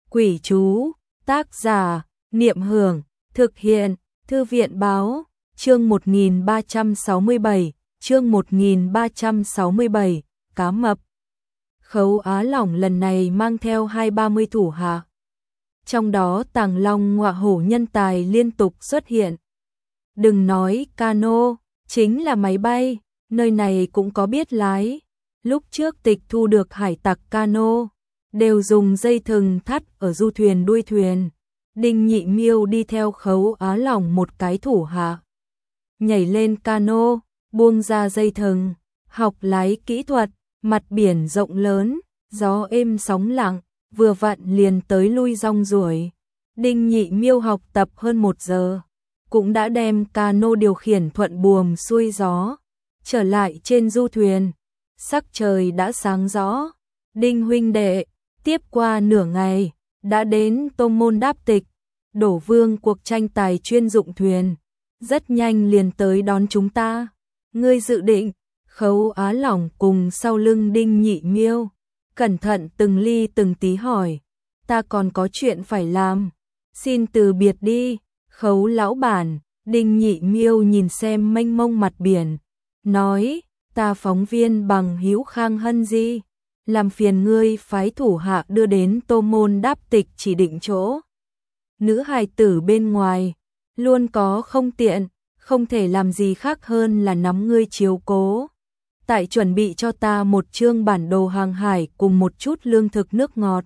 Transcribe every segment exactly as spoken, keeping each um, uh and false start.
Quỷ chú, tác giả, Niệm Hưởng, thực hiện, Thư viện báo, chương một nghìn ba trăm sáu mươi bảy, chương một nghìn ba trăm sáu mươi bảy, cá mập. Khấu Á Lỏng lần này mang theo hai ba mươi thủ hạ. Trong đó Tàng Long Ngọa Hổ nhân tài liên tục xuất hiện. Đừng nói cano, chính là máy bay, nơi này cũng có biết lái. Lúc trước tịch thu được hải tặc cano, đều dùng dây thừng thắt ở du thuyền đuôi thuyền. Đinh Nhị Miêu đi theo Khấu Á Lỏng một cái thủ hạ. Nhảy lên cano, buông ra dây thừng, học lái kỹ thuật, mặt biển rộng lớn, gió êm sóng lặng, vừa vặn liền tới lui rong ruổi. Đinh Nhị Miêu học tập hơn một giờ, cũng đã đem cano điều khiển thuận buồm xuôi gió. Trở lại trên du thuyền, sắc trời đã sáng rõ. Đinh huynh đệ, tiếp qua nửa ngày, đã đến Tô Môn Đáp Tịch, Đổ Vương cuộc tranh tài chuyên dụng thuyền. Rất nhanh liền tới đón chúng ta. Ngươi dự định? Khấu Á Lỏng cùng sau lưng Đinh Nhị Miêu, cẩn thận từng ly từng tí hỏi. Ta còn có chuyện phải làm. Xin từ biệt đi, Khấu lão bản. Đinh Nhị Miêu nhìn xem mênh mông mặt biển, nói, ta phóng viên bằng hữu Khang Hân Di, làm phiền ngươi phái thủ hạ đưa đến Tô Môn Đáp Tịch chỉ định chỗ. Nữ hài tử bên ngoài, luôn có không tiện, không thể làm gì khác hơn là nắm ngươi chiếu cố. Tại chuẩn bị cho ta một chương bản đồ hàng hải cùng một chút lương thực nước ngọt.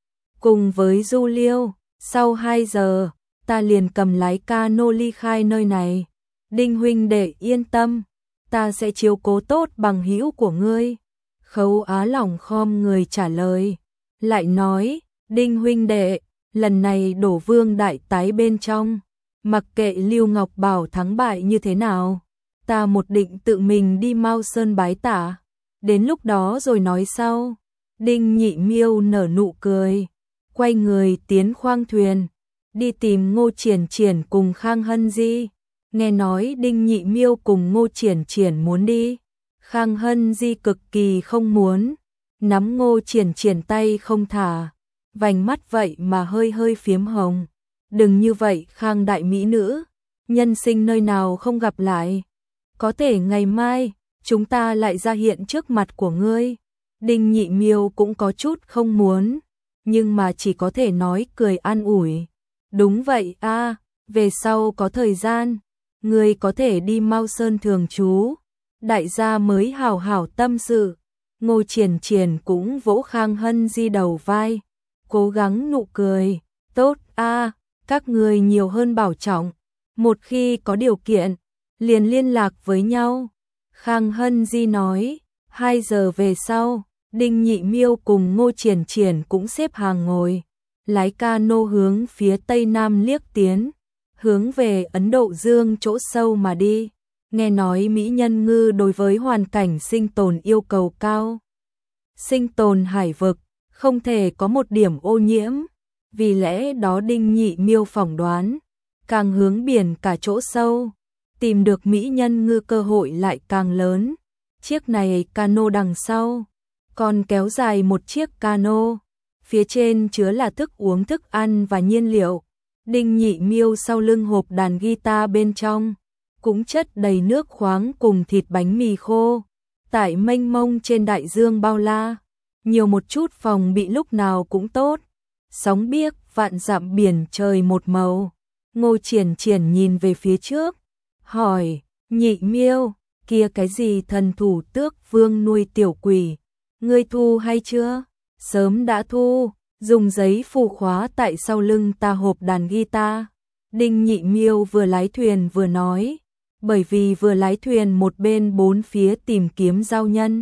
Cùng với du liêu, sau hai giờ, ta liền cầm lái cano ly khai nơi này. Đinh huynh đệ yên tâm, ta sẽ chiếu cố tốt bằng hữu của ngươi. Khấu Á Lỏng khom người trả lời, lại nói, Đinh huynh đệ, lần này Đổ Vương đại tái bên trong, mặc kệ Lưu Ngọc Bảo thắng bại như thế nào, ta một định tự mình đi Mao Sơn bái tạ, đến lúc đó rồi nói sau. Đinh Nhị Miêu nở nụ cười, quay người tiến khoang thuyền, đi tìm Ngô Triển Triển cùng Khang Hân Di. Nghe nói Đinh Nhị Miêu cùng Ngô Triển Triển muốn đi, Khang Hân Di cực kỳ không muốn, nắm Ngô Triển Triển tay không thả, vành mắt vậy mà hơi hơi phiếm hồng. Đừng như vậy Khang đại mỹ nữ, nhân sinh nơi nào không gặp lại, có thể ngày mai chúng ta lại ra hiện trước mặt của ngươi. Đinh Nhị Miêu cũng có chút không muốn, nhưng mà chỉ có thể nói cười an ủi. Đúng vậy a, về sau có thời gian, ngươi có thể đi Mao Sơn thường trú, đại gia mới hào hảo tâm sự. Ngô Triển Triển cũng vỗ Khang Hân Di đầu vai, cố gắng nụ cười, tốt a, các ngươi nhiều hơn bảo trọng, một khi có điều kiện, liền liên lạc với nhau. Khang Hân Di nói, hai giờ về sau, Đinh Nhị Miêu cùng Ngô Triển Triển cũng xếp hàng ngồi, lái cano hướng phía tây nam liếc tiến, hướng về Ấn Độ Dương chỗ sâu mà đi. Nghe nói mỹ nhân ngư đối với hoàn cảnh sinh tồn yêu cầu cao. Sinh tồn hải vực, không thể có một điểm ô nhiễm. Vì lẽ đó Đinh Nhị Miêu phỏng đoán, càng hướng biển cả chỗ sâu, tìm được mỹ nhân ngư cơ hội lại càng lớn. Chiếc này cano đằng sau, còn kéo dài một chiếc cano, phía trên chứa là thức uống thức ăn và nhiên liệu. Đinh Nhị Miêu sau lưng hộp đàn guitar bên trong, cũng chất đầy nước khoáng cùng thịt bánh mì khô. Tại mênh mông trên đại dương bao la, nhiều một chút phòng bị lúc nào cũng tốt. Sóng biếc vạn dặm biển trời một màu. Ngô Triển Triển nhìn về phía trước, hỏi, Nhị Miêu, kia cái gì thần thủ tước vương nuôi tiểu quỷ, ngươi thu hay chưa? Sớm đã thu, dùng giấy phù khóa tại sau lưng ta hộp đàn guitar. Đinh Nhị Miêu vừa lái thuyền vừa nói, bởi vì vừa lái thuyền một bên bốn phía tìm kiếm giao nhân.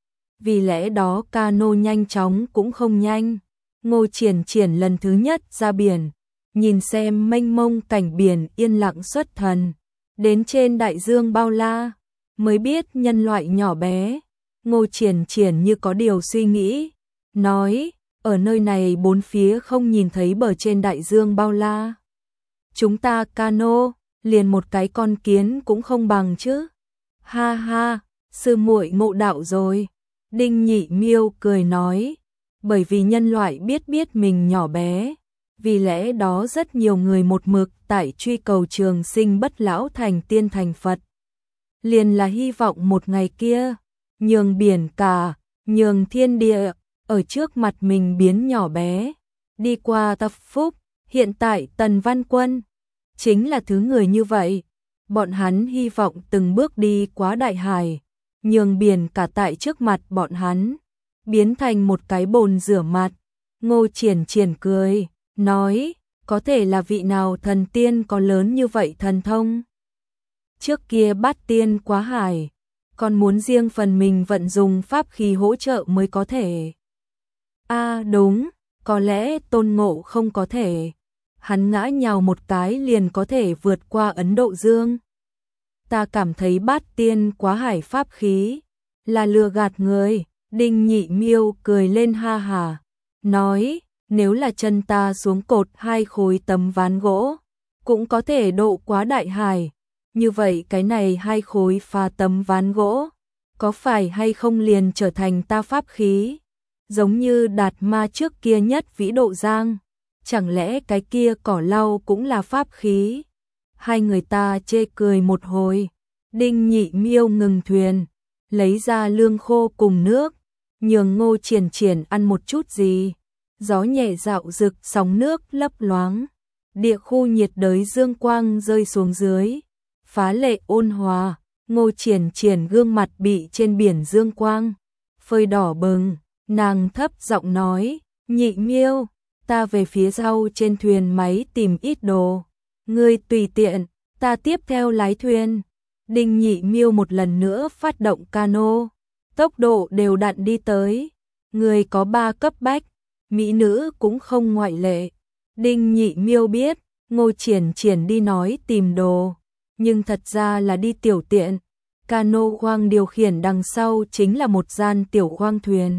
Vì lẽ đó cano nhanh chóng cũng không nhanh. Ngô Triển Triển lần thứ nhất ra biển, nhìn xem mênh mông cảnh biển yên lặng xuất thần, đến trên đại dương bao la, mới biết nhân loại nhỏ bé. Ngô Triển Triển như có điều suy nghĩ, nói, ở nơi này bốn phía không nhìn thấy bờ trên đại dương bao la. Chúng ta cano, liền một cái con kiến cũng không bằng chứ. Ha ha, sư muội ngộ đạo rồi. Đinh Nhị Miêu cười nói, bởi vì nhân loại biết biết mình nhỏ bé, vì lẽ đó rất nhiều người một mực tại truy cầu trường sinh bất lão thành tiên thành Phật. Liền là hy vọng một ngày kia, nhường biển cả, nhường thiên địa, ở trước mặt mình biến nhỏ bé, đi qua tập phúc, hiện tại Tần Văn Quân, chính là thứ người như vậy. Bọn hắn hy vọng từng bước đi qua đại hải, nhường biển cả tại trước mặt bọn hắn, biến thành một cái bồn rửa mặt. Ngô Triển Triển cười, nói, có thể là vị nào thần tiên có lớn như vậy thần thông. Trước kia Bát Tiên quá hải, còn muốn riêng phần mình vận dùng pháp khí hỗ trợ mới có thể. A à, đúng, có lẽ Tôn Ngộ không có thể. Hắn ngã nhào một cái liền có thể vượt qua Ấn Độ Dương. Ta cảm thấy Bát Tiên quá hải pháp khí là lừa gạt người. Đinh Nhị Miêu cười lên ha hà, nói, nếu là chân ta xuống cột hai khối tấm ván gỗ, cũng có thể độ quá đại hải. Như vậy cái này hai khối pha tấm ván gỗ, có phải hay không liền trở thành ta pháp khí? Giống như Đạt Ma trước kia nhất vĩ độ giang, chẳng lẽ cái kia cỏ lau cũng là pháp khí? Hai người ta chê cười một hồi, Đinh Nhị Miêu ngừng thuyền, lấy ra lương khô cùng nước, nhường Ngô Triển Triển ăn một chút gì. Gió nhẹ dạo rực, sóng nước lấp loáng, địa khu nhiệt đới dương quang rơi xuống dưới, phá lệ ôn hòa. Ngô Triển Triển gương mặt bị trên biển dương quang phơi đỏ bừng, nàng thấp giọng nói, Nhị Miêu, ta về phía sau trên thuyền máy tìm ít đồ, ngươi tùy tiện, ta tiếp theo lái thuyền. Đinh Nhị Miêu một lần nữa phát động cano, tốc độ đều đặn đi tới. Người có ba cấp bách, mỹ nữ cũng không ngoại lệ. Đinh Nhị Miêu biết, Ngô Triển Triển đi nói tìm đồ, nhưng thật ra là đi tiểu tiện. Cano khoang điều khiển đằng sau chính là một gian tiểu khoang thuyền.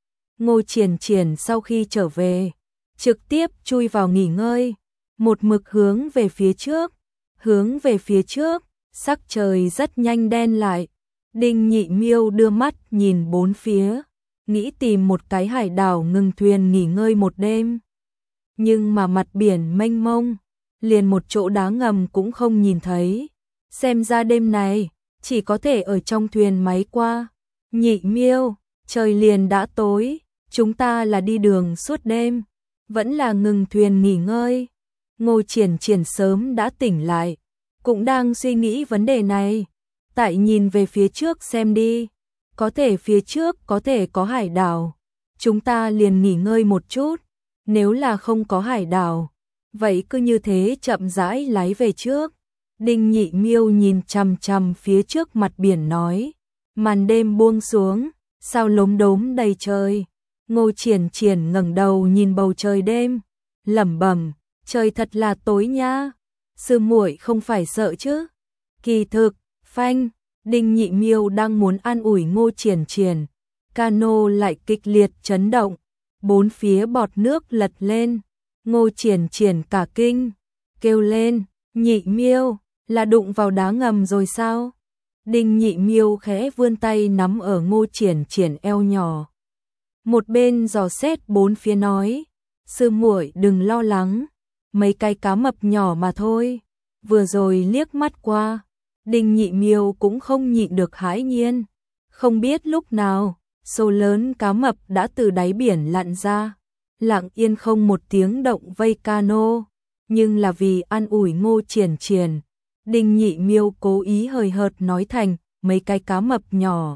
Ngô Triển Triển sau khi trở về, trực tiếp chui vào nghỉ ngơi, một mực hướng về phía trước, hướng về phía trước, sắc trời rất nhanh đen lại. Đinh Nhị Miêu đưa mắt nhìn bốn phía, nghĩ tìm một cái hải đảo ngừng thuyền nghỉ ngơi một đêm. Nhưng mà mặt biển mênh mông, liền một chỗ đá ngầm cũng không nhìn thấy. Xem ra đêm này, chỉ có thể ở trong thuyền máy qua. Nhị Miêu, trời liền đã tối, chúng ta là đi đường suốt đêm, vẫn là ngừng thuyền nghỉ ngơi. Ngô Triển Triển sớm đã tỉnh lại, cũng đang suy nghĩ vấn đề này. Tại nhìn về phía trước xem đi, có thể phía trước có thể có hải đảo, chúng ta liền nghỉ ngơi một chút. Nếu là không có hải đảo, vậy cứ như thế chậm rãi lái về trước. Đinh Nhị Miêu nhìn chằm chằm phía trước mặt biển nói, màn đêm buông xuống, sao lốm đốm đầy trời. Ngô Triển Triển ngẩng đầu nhìn bầu trời đêm, lẩm bẩm, trời thật là tối nha. Sư muội không phải sợ chứ? Kỳ thực, phanh, Đinh Nhị Miêu đang muốn an ủi Ngô Triển Triển, cano lại kịch liệt chấn động, bốn phía bọt nước lật lên. Ngô Triển Triển cả kinh, kêu lên, Nhị Miêu, là đụng vào đá ngầm rồi sao? Đinh Nhị Miêu khẽ vươn tay nắm ở Ngô Triển Triển eo nhỏ, một bên dò xét bốn phía nói, sư muội đừng lo lắng, mấy cái cá mập nhỏ mà thôi. Vừa rồi liếc mắt qua, Đinh Nhị Miêu cũng không nhịn được hãi nhiên, không biết lúc nào, số lớn cá mập đã từ đáy biển lặn ra, lặng yên không một tiếng động vây cano. Nhưng là vì an ủi Ngô Triển Triển, Đinh Nhị Miêu cố ý hời hợt nói thành mấy cái cá mập nhỏ.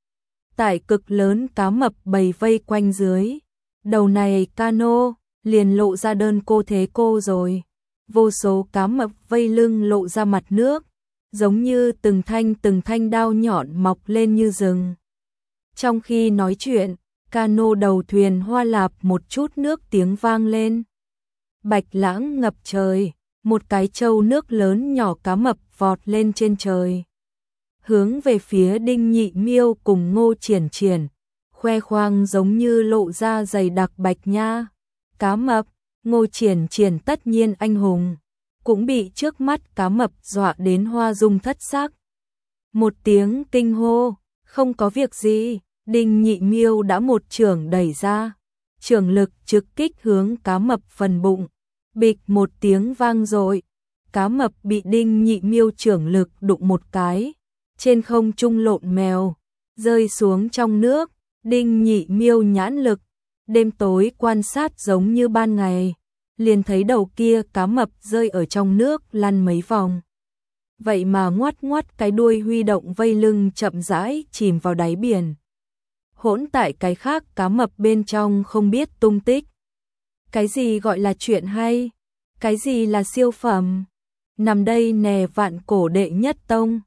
Tại cực lớn cá mập bầy vây quanh dưới, đầu này cano liền lộ ra đơn cô thế cô rồi. Vô số cá mập vây lưng lộ ra mặt nước, giống như từng thanh từng thanh đao nhọn mọc lên như rừng. Trong khi nói chuyện, cano đầu thuyền hoa lạp một chút nước tiếng vang lên. Bạch lãng ngập trời, một cái trâu nước lớn nhỏ cá mập vọt lên trên trời, hướng về phía Đinh Nhị Miêu cùng Ngô Triển Triển, khoe khoang giống như lộ ra dày đặc bạch nha. Cá mập, Ngô Triển Triển tất nhiên anh hùng, cũng bị trước mắt cá mập dọa đến hoa dung thất sắc. Một tiếng kinh hô, không có việc gì, Đinh Nhị Miêu đã một chưởng đẩy ra, Chưởng lực trực kích hướng cá mập phần bụng. Bịch một tiếng vang dội, cá mập bị Đinh Nhị Miêu chưởng lực đụng một cái, trên không trung lộn mèo, rơi xuống trong nước. Đinh Nhị Miêu nhãn lực, đêm tối quan sát giống như ban ngày, liền thấy đầu kia cá mập rơi ở trong nước lăn mấy vòng. Vậy mà ngoắt ngoắt cái đuôi huy động vây lưng chậm rãi chìm vào đáy biển. Hỗn tại cái khác cá mập bên trong không biết tung tích. Cái gì gọi là chuyện hay? Cái gì là siêu phẩm? Nằm đây nè vạn cổ đệ nhất tông.